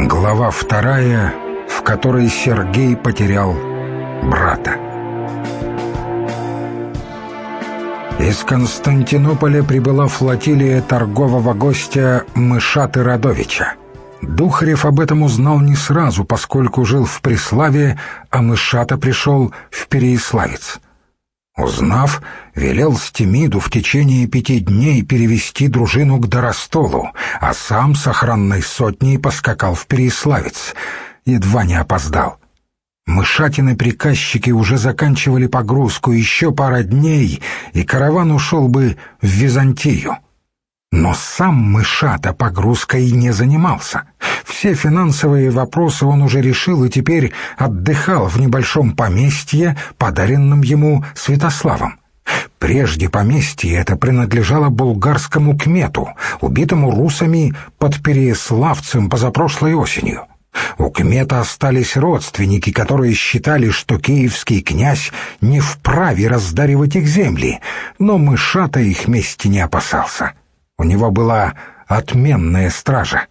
Глава 2, в которой Сергей потерял брата. Из Константинополя прибыла флотилия торгового гостя Мышаты Радовича. Духарев об этом узнал не сразу, поскольку жил в Преславе, а Мышата пришел в Переяславец. Узнав, велел Стемиду в течение 5 дней перевести дружину к Доростолу, а сам с охранной сотней поскакал в Переяславец. Едва не опоздал. Мышатины приказчики уже заканчивали погрузку, еще пара дней, и караван ушел бы в Византию. Но сам Мышата погрузкой не занимался. Все финансовые вопросы он уже решил и теперь отдыхал в небольшом поместье, подаренном ему Святославом. Прежде поместье это принадлежало булгарскому кмету, убитому русами под Переяславцем позапрошлой осенью. У кмета остались родственники, которые считали, что киевский князь не вправе раздаривать их земли, но Мышата их мести не опасался. У него была отменная стража.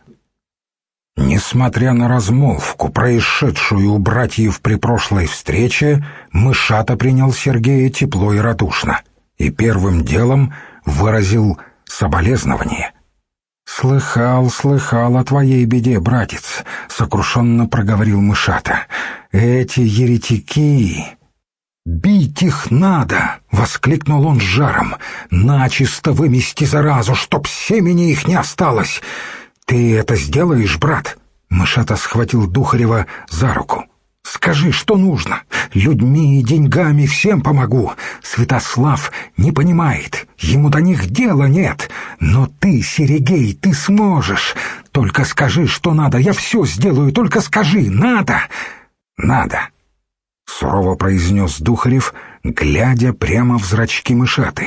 Несмотря на размолвку, происшедшую у братьев при прошлой встрече, Мышата принял Сергея тепло и радушно и первым делом выразил соболезнование. «Слыхал о твоей беде, братец», — сокрушенно проговорил Мышата. «Эти еретики...» «Бить их надо!» — воскликнул он с жаром. «Начисто вымести заразу, чтоб семени их не осталось!» «Ты это сделаешь, брат?» — Мышата схватил Духарева за руку. «Скажи, что нужно. Людьми и деньгами всем помогу. Святослав не понимает, ему до них дела нет. Но ты, Серегей, ты сможешь. Только скажи, что надо, я все сделаю, только скажи, надо!» «Надо!» — сурово произнес Духарев, глядя прямо в зрачки Мышаты.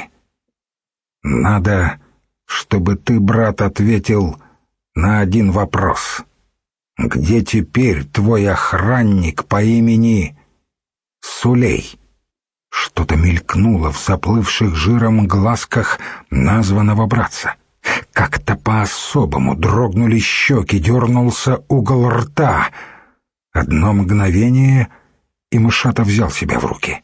«Надо, чтобы ты, брат, ответил на один вопрос. Где теперь твой охранник по имени Сулей?» Что-то мелькнуло в заплывших жиром глазках названного братца. Как-то по-особому дрогнули щеки, дернулся угол рта. Одно мгновение — и Мышата взял себя в руки.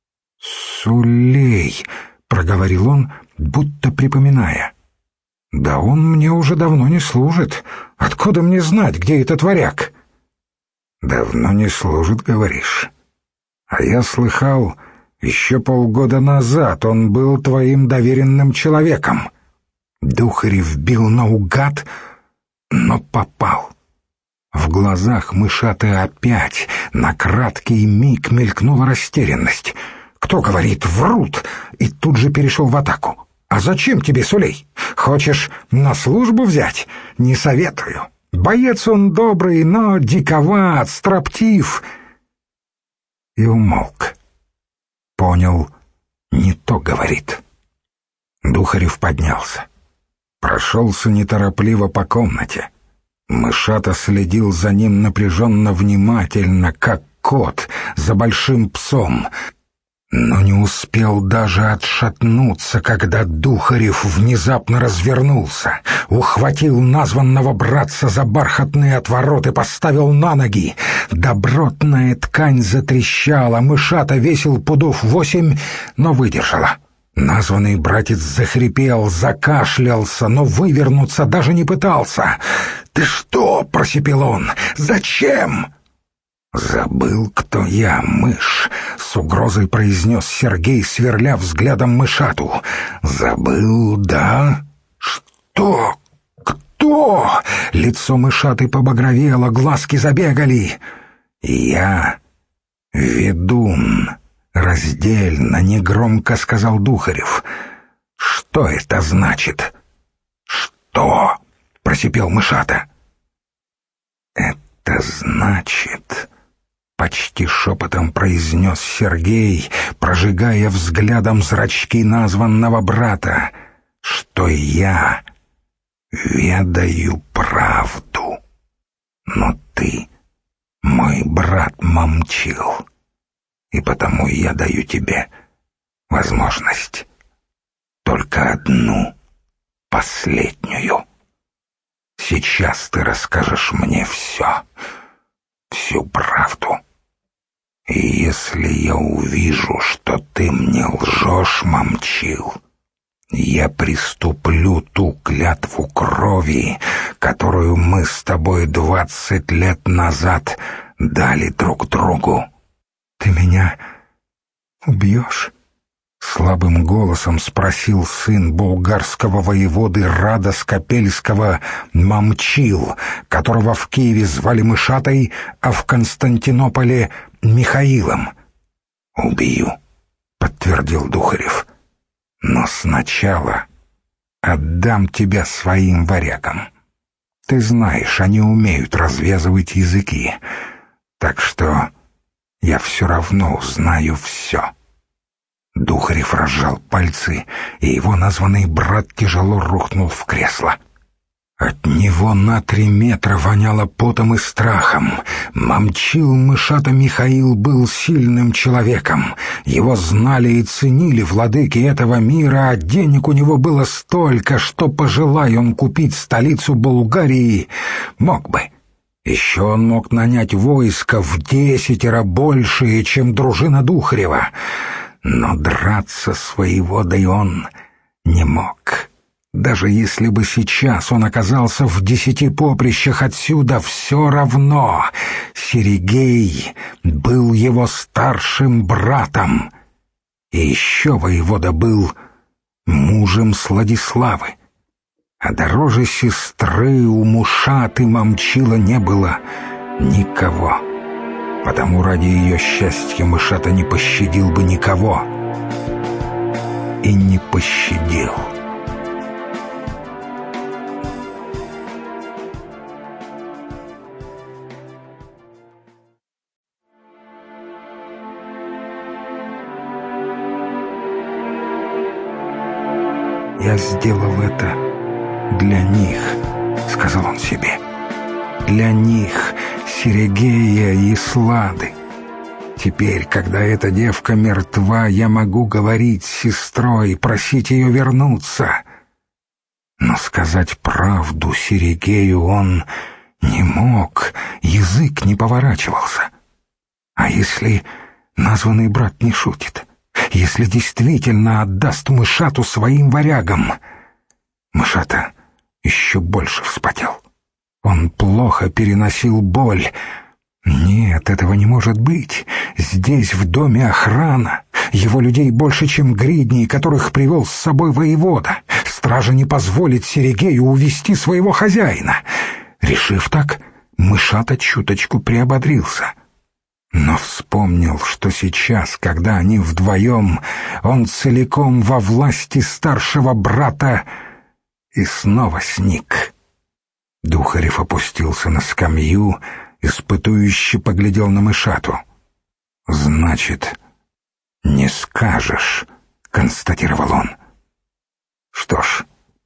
«Сулей», — проговорил он, будто припоминая. «Да он мне уже давно не служит. Откуда мне знать, где этот варяг?» «Давно не служит, говоришь? А я слыхал, еще полгода назад он был твоим доверенным человеком». Духарев бил наугад, но попал. В глазах Мышаты опять на краткий миг мелькнула растерянность. «Кто говорит, врут?» И тут же перешел в атаку. «А зачем тебе, Сулей? Хочешь на службу взять? Не советую. Боец он добрый, но диковат, строптив». И умолк. Понял, не то говорит. Духарев поднялся. Прошелся неторопливо по комнате. Мышата следил за ним напряженно внимательно, как кот за большим псом, но не успел даже отшатнуться, когда Духарев внезапно развернулся, ухватил названного братца за бархатные отвороты, поставил на ноги. Добротная ткань затрещала, Мышата весил 8 пудов, но выдержала. Названный братец захрипел, закашлялся, но вывернуться даже не пытался. «Ты что?» — просипел он. «Зачем?» «Забыл, кто я, мышь», — с угрозой произнес Сергей, сверля взглядом Мышату. «Забыл, да? Что? Кто?» Лицо Мышаты побагровело, глазки забегали. «Я ведун», — раздельно, негромко сказал Духарев. «Что это значит?» «Что?» — просипел Мышата. «Это значит...» — почти шепотом произнес Сергей, прожигая взглядом зрачки названного брата, «что я ведаю правду. Но ты, мой брат, момчил, и потому я даю тебе возможность, только одну, последнюю». Сейчас ты расскажешь мне все, всю правду. И если я увижу, что ты мне лжешь, Мамчил, я приступлю ту клятву крови, которую мы с тобой 20 лет назад дали друг другу. Ты меня убьешь? Слабым голосом спросил сын булгарского воеводы Рада Скопельского Мамчил, которого в Киеве звали Мышатой, а в Константинополе Михаилом. «Убью», — подтвердил Духарев. «Но сначала отдам тебя своим варягам. Ты знаешь, они умеют развязывать языки, так что я все равно узнаю все». Духарев разжал пальцы, и его названный брат тяжело рухнул в кресло. От него на 3 метра воняло потом и страхом. Мамчил Мышата Михаил был сильным человеком. Его знали и ценили владыки этого мира, а денег у него было столько, что, пожелая он купить столицу Булгарии, мог бы. Еще он мог нанять войско в 10 большее, чем дружина Духарева. Но драться с воеводой он не мог. Даже если бы сейчас он оказался в 10 поприщах отсюда, все равно Серегей был его старшим братом. И еще воевода был мужем Сладиславы. А дороже сестры у Мушаты Мамчила не было никого. Потому ради ее счастья Мышата не пощадил бы никого. И не пощадил. «Я сделал это для них», — сказал он себе. «Для них, Серегея и Слады. Теперь, когда эта девка мертва, я могу говорить с сестрой, просить ее вернуться». Но сказать правду Серегею он не мог, язык не поворачивался. А если названный брат не шутит? Если действительно отдаст Мышату своим варягам? Мышата еще больше вспотел. Он плохо переносил боль. Нет, этого не может быть. Здесь в доме охрана. Его людей больше, чем гридней, которых привел с собой воевода. Стража не позволит Серегею увести своего хозяина. Решив так, Мышата чуточку приободрился. Но вспомнил, что сейчас, когда они вдвоем, он целиком во власти старшего брата, и снова сник. Духарев опустился на скамью, испытующе поглядел на Мышату. «Значит, не скажешь», — констатировал он. «Что ж,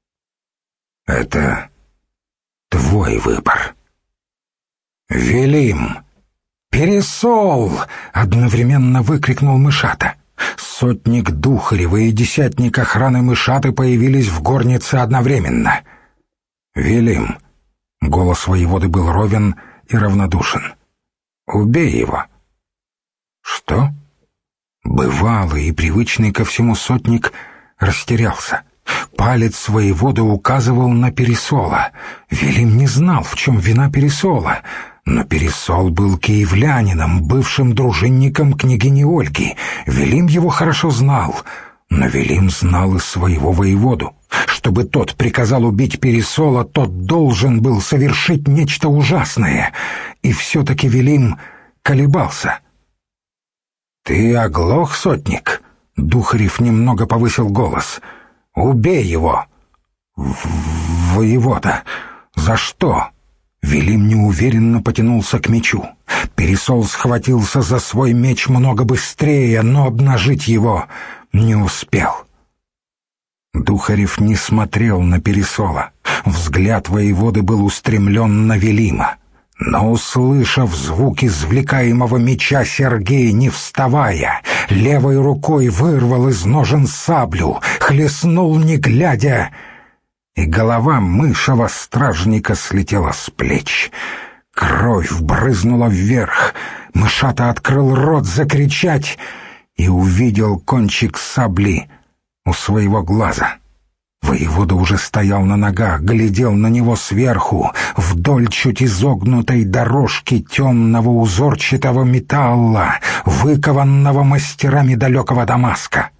это твой выбор». «Велим! Пересол!» — одновременно выкрикнул Мышата. Сотник Духарева и десятник охраны Мышаты появились в горнице одновременно. «Велим!» — голос воеводы был ровен и равнодушен. «Убей его!» «Что?» Бывалый и привычный ко всему сотник растерялся. Палец воеводы указывал на Пересола. Велим не знал, в чем вина Пересола. Но Пересол был киевлянином, бывшим дружинником княгини Ольги. Велим его хорошо знал, но Велим знал и своего воеводу. Чтобы тот приказал убить Пересола, тот должен был совершить нечто ужасное. И все-таки Велим колебался. «Ты оглох, сотник?» Духарев немного повысил голос. «Убей его!» «Воевода! За что?» Велим неуверенно потянулся к мечу. Пересол схватился за свой меч много быстрее, но обнажить его не успел. Духарев не смотрел на Пересола. Взгляд воеводы был устремлен на Велима. Но, услышав звук извлекаемого меча, Сергей, не вставая, левой рукой вырвал из ножен саблю, хлестнул не глядя и голова мышего стражника слетела с плеч. Кровь брызнула вверх, мышата открыл рот закричать и увидел кончик сабли у своего глаза. Воевода уже стоял на ногах, глядел на него сверху, вдоль чуть изогнутой дорожки темного узорчатого металла, выкованного мастерами далекого Дамаска.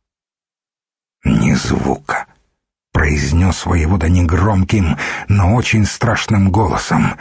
«Ни звука», — произнес воевода негромким, но очень страшным голосом.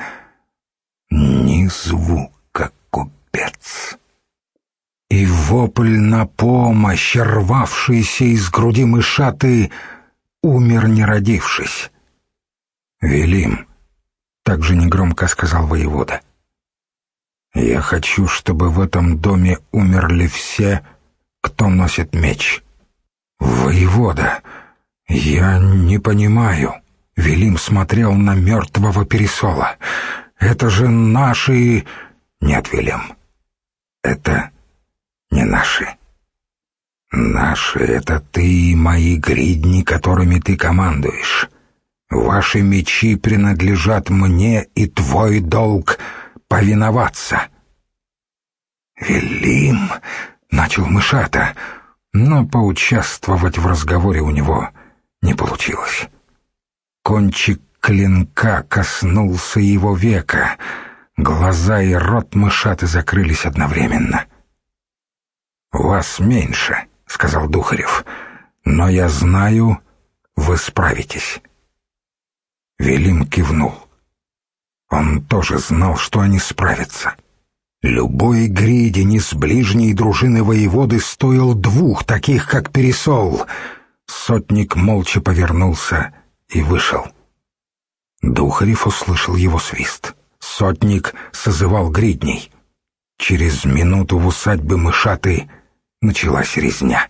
«Ни звука, купец». И вопль на помощь, рвавшийся из груди мышаты, умер, не родившись. «Велим», — также негромко сказал воевода, — «я хочу, чтобы в этом доме умерли все, кто носит меч». «Воевода, я не понимаю». Велим смотрел на мертвого Пересола. «Это же наши...» «Нет, Велим, это не наши. Наши — это ты и мои гридни, которыми ты командуешь. Ваши мечи принадлежат мне, и твой долг — повиноваться». «Велим», — начал мышата, но поучаствовать в разговоре у него не получилось. Кончик клинка коснулся его века, глаза и рот мышаты закрылись одновременно. «Вас меньше», — сказал Духарев, — «но я знаю, вы справитесь». Велим кивнул. Он тоже знал, что они справятся. Любой гридень из ближней дружины воеводы стоил двух таких, как Пересол. Сотник молча повернулся и вышел. Духарев услышал его свист. Сотник созывал гридней. Через минуту в усадьбе мышаты началась резня.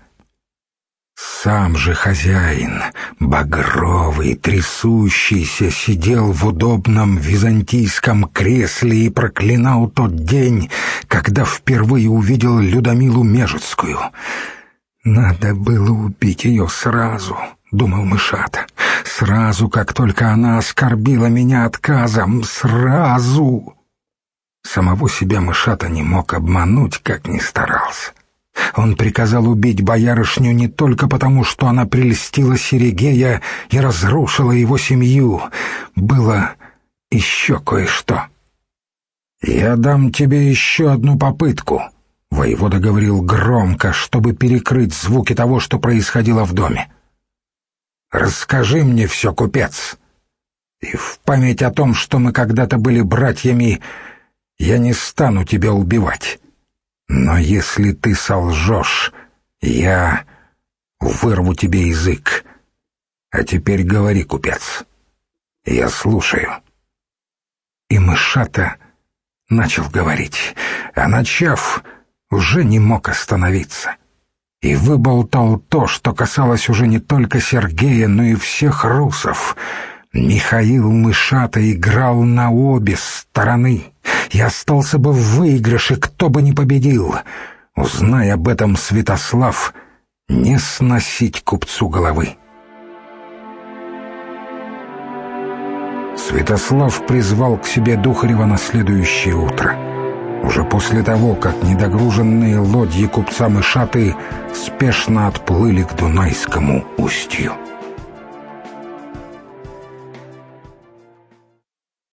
Сам же хозяин, багровый, трясущийся, сидел в удобном византийском кресле и проклинал тот день, когда впервые увидел Людмилу Межицкую. «Надо было убить ее сразу», — думал мышата. «Сразу, как только она оскорбила меня отказом, сразу». Самого себя мышата не мог обмануть, как ни старался. Он приказал убить боярышню не только потому, что она прельстила Серегея и разрушила его семью. Было еще кое-что. «Я дам тебе еще одну попытку», — воевода говорил громко, чтобы перекрыть звуки того, что происходило в доме. «Расскажи мне все, купец, и в память о том, что мы когда-то были братьями, я не стану тебя убивать. Но если ты солжешь, я вырву тебе язык. А теперь говори, купец, я слушаю». И мышата начал говорить, а начав, уже не мог остановиться. И выболтал то, что касалось уже не только Сергея, но и всех русов. Михаил мышата играл на обе стороны, и остался бы в выигрыше, кто бы ни победил. Узнай об этом Святослав, не сносить купцу головы. Святослав призвал к себе Духарева на следующее утро, уже после того, как недогруженные лодьи купца мышаты спешно отплыли к Дунайскому устью.